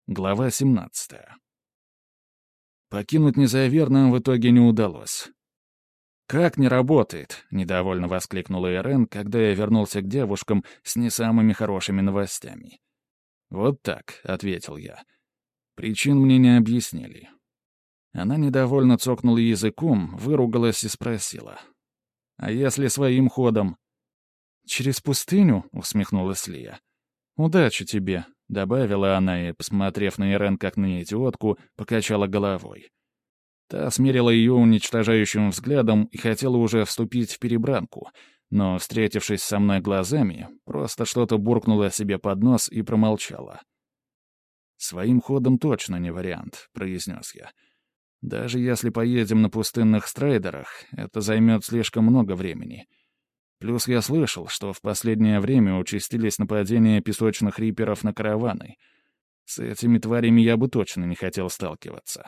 Глава 17. Покинуть Незавер нам в итоге не удалось. «Как не работает?» — недовольно воскликнула Ирен, когда я вернулся к девушкам с не самыми хорошими новостями. «Вот так», — ответил я. «Причин мне не объяснили». Она недовольно цокнула языком, выругалась и спросила. «А если своим ходом?» «Через пустыню?» — усмехнулась Лия. «Удачи тебе», — добавила она и, посмотрев на Ирен как на идиотку, покачала головой. Та смерила ее уничтожающим взглядом и хотела уже вступить в перебранку, но, встретившись со мной глазами, просто что-то буркнула себе под нос и промолчала. «Своим ходом точно не вариант», — произнес я. «Даже если поедем на пустынных страйдерах, это займет слишком много времени. Плюс я слышал, что в последнее время участились нападения песочных риперов на караваны. С этими тварями я бы точно не хотел сталкиваться».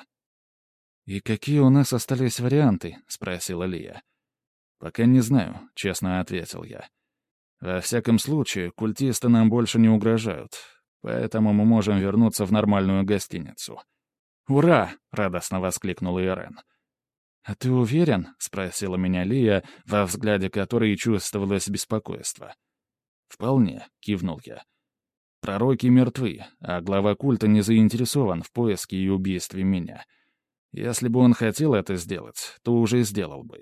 «И какие у нас остались варианты?» — спросила Лия. «Пока не знаю», — честно ответил я. «Во всяком случае, культисты нам больше не угрожают, поэтому мы можем вернуться в нормальную гостиницу». «Ура!» — радостно воскликнула Ирен. «А ты уверен?» — спросила меня Лия, во взгляде которой чувствовалось беспокойство. «Вполне», — кивнул я. «Пророки мертвы, а глава культа не заинтересован в поиске и убийстве меня. Если бы он хотел это сделать, то уже сделал бы».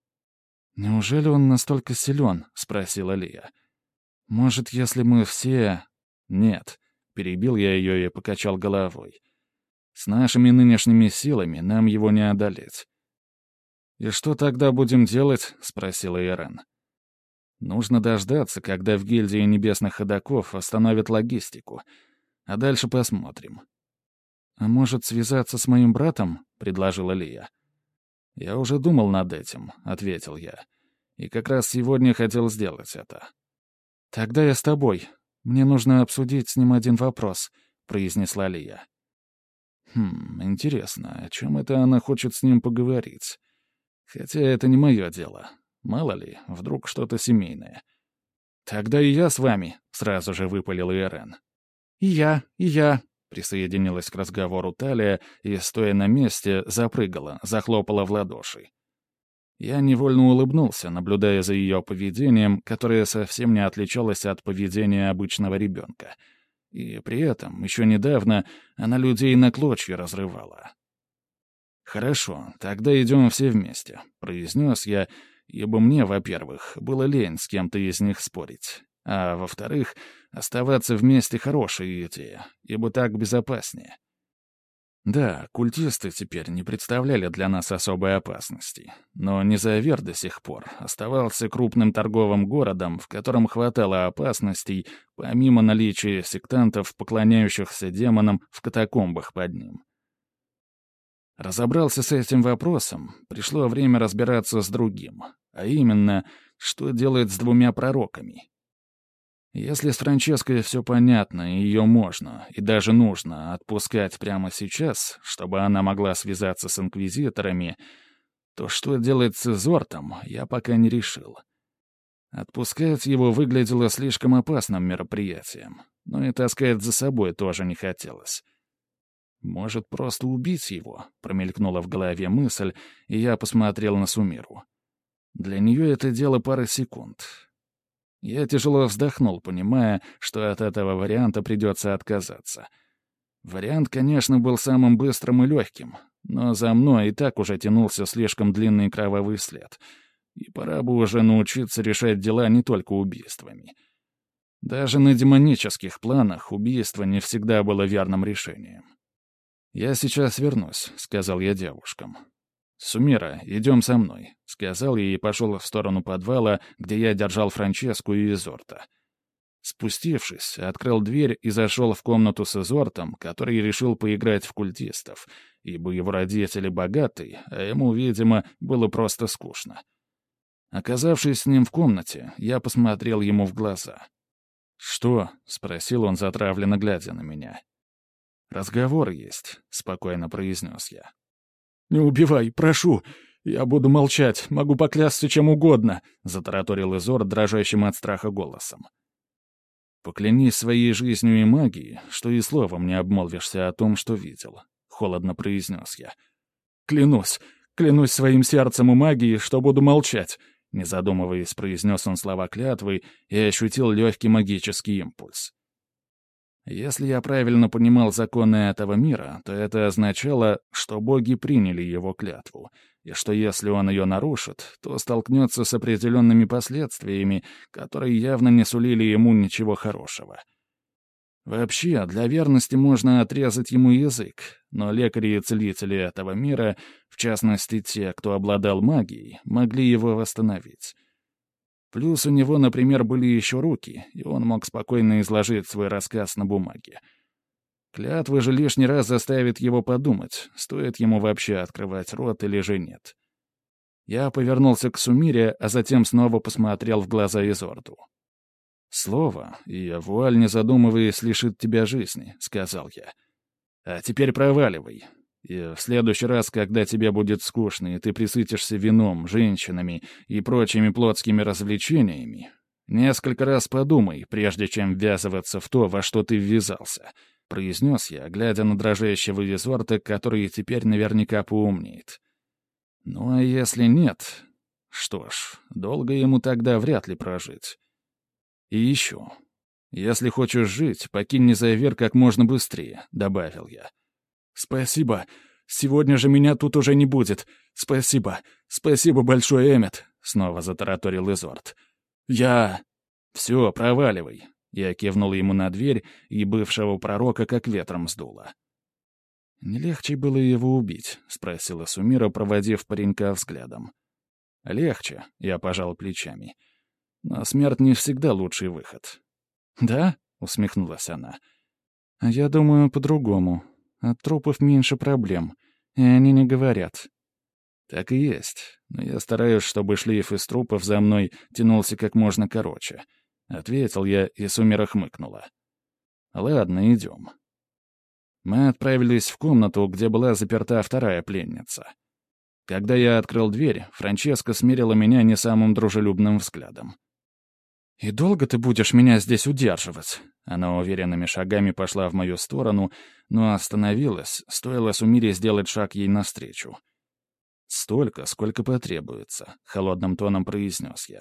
«Неужели он настолько силен?» — спросила Лия. «Может, если мы все...» «Нет», — перебил я ее и покачал головой. «С нашими нынешними силами нам его не одолеть». «И что тогда будем делать?» — спросила Ирен. «Нужно дождаться, когда в гильдии небесных ходоков остановят логистику, а дальше посмотрим». «А может, связаться с моим братом?» — предложила Лия. «Я уже думал над этим», — ответил я. «И как раз сегодня хотел сделать это». «Тогда я с тобой. Мне нужно обсудить с ним один вопрос», — произнесла Лия. Интересно, о чем это она хочет с ним поговорить? Хотя это не мое дело. Мало ли, вдруг что-то семейное». «Тогда и я с вами», — сразу же выпалил Ирен. «И я», — присоединилась к разговору Талия и, стоя на месте, запрыгала, захлопала в ладоши. Я невольно улыбнулся, наблюдая за ее поведением, которое совсем не отличалось от поведения обычного ребенка. И при этом, еще недавно, она людей на клочья разрывала. «Хорошо, тогда идем все вместе», — произнес я, ибо мне, во-первых, было лень с кем-то из них спорить, а во-вторых, оставаться вместе — хорошая идея, ибо так безопаснее. Да, культисты теперь не представляли для нас особой опасности, но Незавер до сих пор оставался крупным торговым городом, в котором хватало опасностей, помимо наличия сектантов, поклоняющихся демонам в катакомбах под ним. Разобрался с этим вопросом, пришло время разбираться с другим, а именно, что делать с двумя пророками. Если с Франческой все понятно, и ее можно, и даже нужно отпускать прямо сейчас, чтобы она могла связаться с инквизиторами, то что делать с Изортом, я пока не решил. Отпускать его выглядело слишком опасным мероприятием, но и таскать за собой тоже не хотелось. «Может, просто убить его?» — промелькнула в голове мысль, и я посмотрел на Сумиру. Для нее это дело пары секунд. Я тяжело вздохнул, понимая, что от этого варианта придется отказаться. Вариант, конечно, был самым быстрым и легким, но за мной и так уже тянулся слишком длинный кровавый след, и пора бы уже научиться решать дела не только убийствами. Даже на демонических планах убийство не всегда было верным решением. «Я сейчас вернусь», — сказал я девушкам. «Сумира, идем со мной», — сказал я и пошел в сторону подвала, где я держал Франческу и Изорта. Спустившись, открыл дверь и зашел в комнату с Изортом, который решил поиграть в культистов, ибо его родители богаты, а ему, видимо, было просто скучно. Оказавшись с ним в комнате, я посмотрел ему в глаза. «Что?» — спросил он, затравленно глядя на меня. «Разговор есть», — спокойно произнес я. «Не убивай, прошу. Я буду молчать, могу поклясться чем угодно», — затараторил Изор дрожащим от страха голосом. «Поклянись своей жизнью и магией, что и словом не обмолвишься о том, что видел», — холодно произнес я. «Клянусь, клянусь своим сердцем и магией, что буду молчать», — не задумываясь, произнес он слова клятвы и ощутил легкий магический импульс. Если я правильно понимал законы этого мира, то это означало, что боги приняли его клятву, и что если он ее нарушит, то столкнется с определенными последствиями, которые явно не сулили ему ничего хорошего. Вообще, для верности можно отрезать ему язык, но лекари и целители этого мира, в частности те, кто обладал магией, могли его восстановить. Плюс у него, например, были еще руки, и он мог спокойно изложить свой рассказ на бумаге. Клятва же лишний раз заставит его подумать, стоит ему вообще открывать рот или же нет. Я повернулся к Сумире, а затем снова посмотрел в глаза Изорду. «Слово, и вуаль, не задумываясь, лишит тебя жизни», — сказал я. «А теперь проваливай. И в следующий раз, когда тебе будет скучно, и ты присытишься вином, женщинами и прочими плотскими развлечениями, несколько раз подумай, прежде чем ввязываться в то, во что ты ввязался», — произнес я, глядя на дрожащего Изорда, который теперь наверняка поумнеет. «Ну а если нет? Что ж, долго ему тогда вряд ли прожить. И еще. Если хочешь жить, покинь Незавир как можно быстрее», — добавил я. «Спасибо. Сегодня же меня тут уже не будет. Спасибо. Спасибо большое, Эммет», — снова затараторил Изорд. «Я...» «Все, проваливай». Я кивнул ему на дверь, и бывшего пророка как ветром сдуло. «Не легче было его убить?» — спросила Сумира, проводив паренька взглядом. «Легче», — я пожал плечами. «Но смерть не всегда лучший выход». «Да?» — усмехнулась она. «А я думаю по-другому. От трупов меньше проблем, и они не говорят». «Так и есть, но я стараюсь, чтобы шлейф из трупов за мной тянулся как можно короче», — ответил я, и Сумира хмыкнула. «Ладно, идем». Мы отправились в комнату, где была заперта вторая пленница. Когда я открыл дверь, Франческа смерила меня не самым дружелюбным взглядом. «И долго ты будешь меня здесь удерживать?» Она уверенными шагами пошла в мою сторону, но остановилась, стоило Сумире сделать шаг ей навстречу. «Столько, сколько потребуется», — холодным тоном произнес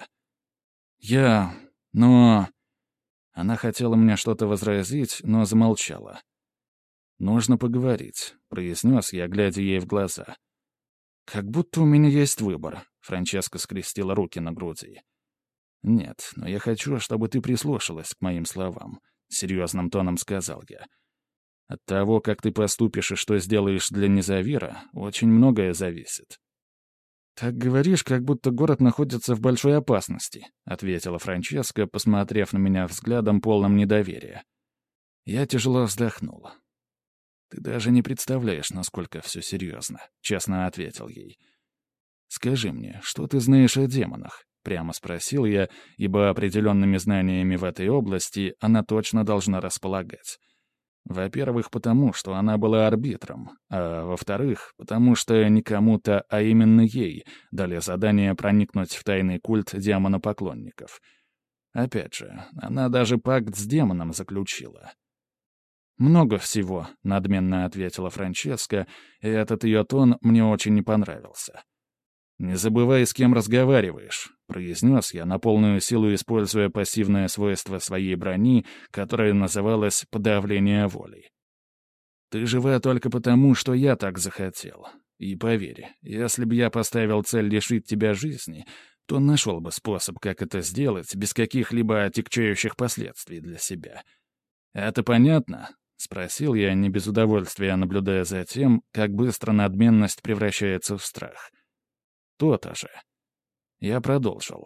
я. Но...» Она хотела мне что-то возразить, но замолчала. «Нужно поговорить», — произнес я, глядя ей в глаза. «Как будто у меня есть выбор», — Франческа скрестила руки на груди. «Нет, но я хочу, чтобы ты прислушалась к моим словам», — серьезным тоном сказал я. «От того, как ты поступишь и что сделаешь для Незавира, очень многое зависит». «Так говоришь, как будто город находится в большой опасности», — ответила Франческа, посмотрев на меня взглядом, полным недоверия. Я тяжело вздохнула. «Ты даже не представляешь, насколько все серьезно», — честно ответил ей. «Скажи мне, что ты знаешь о демонах?» — прямо спросил я, ибо определенными знаниями в этой области она точно должна располагать. Во-первых, потому что она была арбитром, а во-вторых, потому что не кому-то, а именно ей дали задание проникнуть в тайный культ демонопоклонников. Опять же, она даже пакт с демоном заключила. «Много всего», — надменно ответила Франческа, и этот ее тон мне очень не понравился. «Не забывай, с кем разговариваешь», — произнес я на полную силу, используя пассивное свойство своей брони, которое называлось «подавление воли». «Ты жива только потому, что я так захотел. И поверь, если бы я поставил цель лишить тебя жизни, то нашел бы способ, как это сделать, без каких-либо отягчающих последствий для себя. Это понятно?» — спросил я, не без удовольствия наблюдая за тем, как быстро надменность превращается в страх. «То-то же». Я продолжил.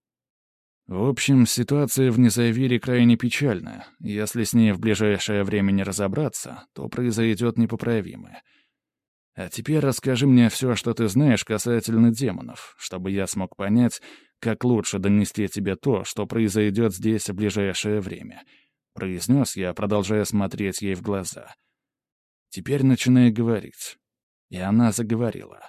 В общем, ситуация в Незавире крайне печальна. Если с ней в ближайшее время не разобраться, то произойдет непоправимое. А теперь расскажи мне все, что ты знаешь касательно демонов, чтобы я смог понять, как лучше донести тебе то, что произойдет здесь в ближайшее время», — произнес я, продолжая смотреть ей в глаза. «Теперь начинай говорить». И она заговорила.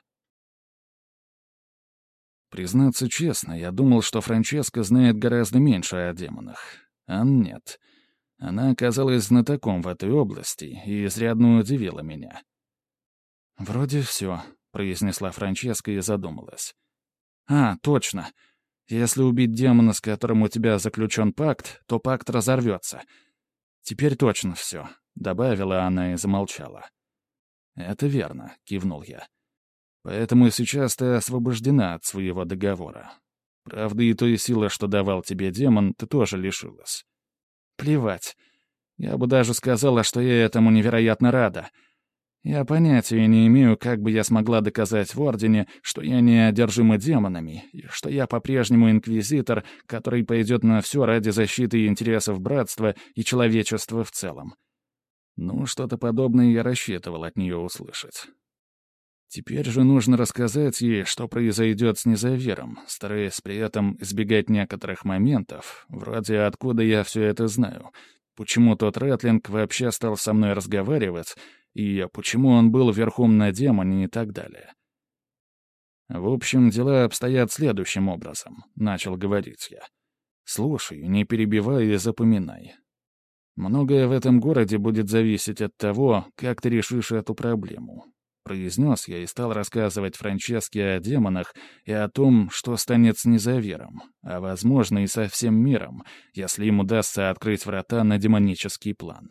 Признаться честно, я думал, что Франческа знает гораздо меньше о демонах. А нет. Она оказалась знатоком в этой области и изрядно удивила меня. «Вроде все», — произнесла Франческа и задумалась. «А, точно. Если убить демона, с которым у тебя заключен пакт, то пакт разорвется. Теперь точно все», — добавила она и замолчала. «Это верно», — кивнул я. «Поэтому сейчас ты освобождена от своего договора. Правда, и той силы, что давал тебе демон, ты тоже лишилась». «Плевать. Я бы даже сказала, что я этому невероятно рада. Я понятия не имею, как бы я смогла доказать в Ордене, что я не одержима демонами, и что я по-прежнему инквизитор, который пойдет на все ради защиты интересов братства и человечества в целом». Ну, что-то подобное я рассчитывал от нее услышать. Теперь же нужно рассказать ей, что произойдет с Незавером, стараясь при этом избегать некоторых моментов, вроде «откуда я все это знаю?», почему тот Рэтлинг вообще стал со мной разговаривать, и почему он был верхом на демоне и так далее. «В общем, дела обстоят следующим образом», — начал говорить я. «Слушай, не перебивай и запоминай. Многое в этом городе будет зависеть от того, как ты решишь эту проблему». Произнес я и стал рассказывать Франческе о демонах и о том, что станет с Незавером, а, возможно, и со всем миром, если им удастся открыть врата на демонический план.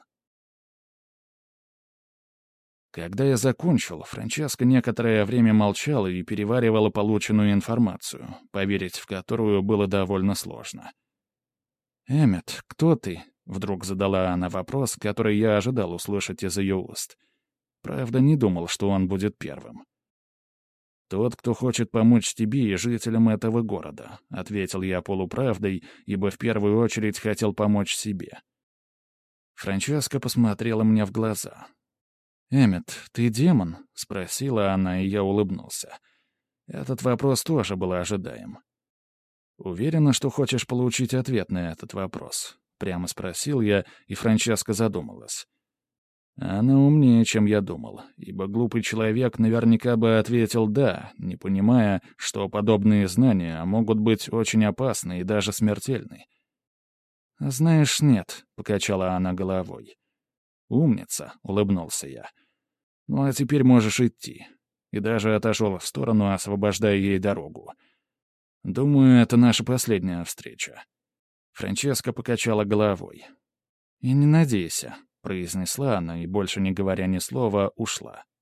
Когда я закончил, Франческа некоторое время молчала и переваривала полученную информацию, поверить в которую было довольно сложно. «Эммет, кто ты?» — вдруг задала она вопрос, который я ожидал услышать из ее уст. Правда, не думал, что он будет первым. «Тот, кто хочет помочь тебе и жителям этого города», — ответил я полуправдой, ибо в первую очередь хотел помочь себе. Франческа посмотрела мне в глаза. «Эммет, ты демон?» — спросила она, и я улыбнулся. Этот вопрос тоже был ожидаем. «Уверена, что хочешь получить ответ на этот вопрос?» — прямо спросил я, и Франческа задумалась. Она умнее, чем я думал, ибо глупый человек наверняка бы ответил «да», не понимая, что подобные знания могут быть очень опасны и даже смертельны. «Знаешь, нет», — покачала она головой. «Умница», — улыбнулся я. «Ну а теперь можешь идти». И даже отошел в сторону, освобождая ей дорогу. «Думаю, это наша последняя встреча». Франческа покачала головой. «И не надейся», — произнесла она и, больше не говоря ни слова, ушла.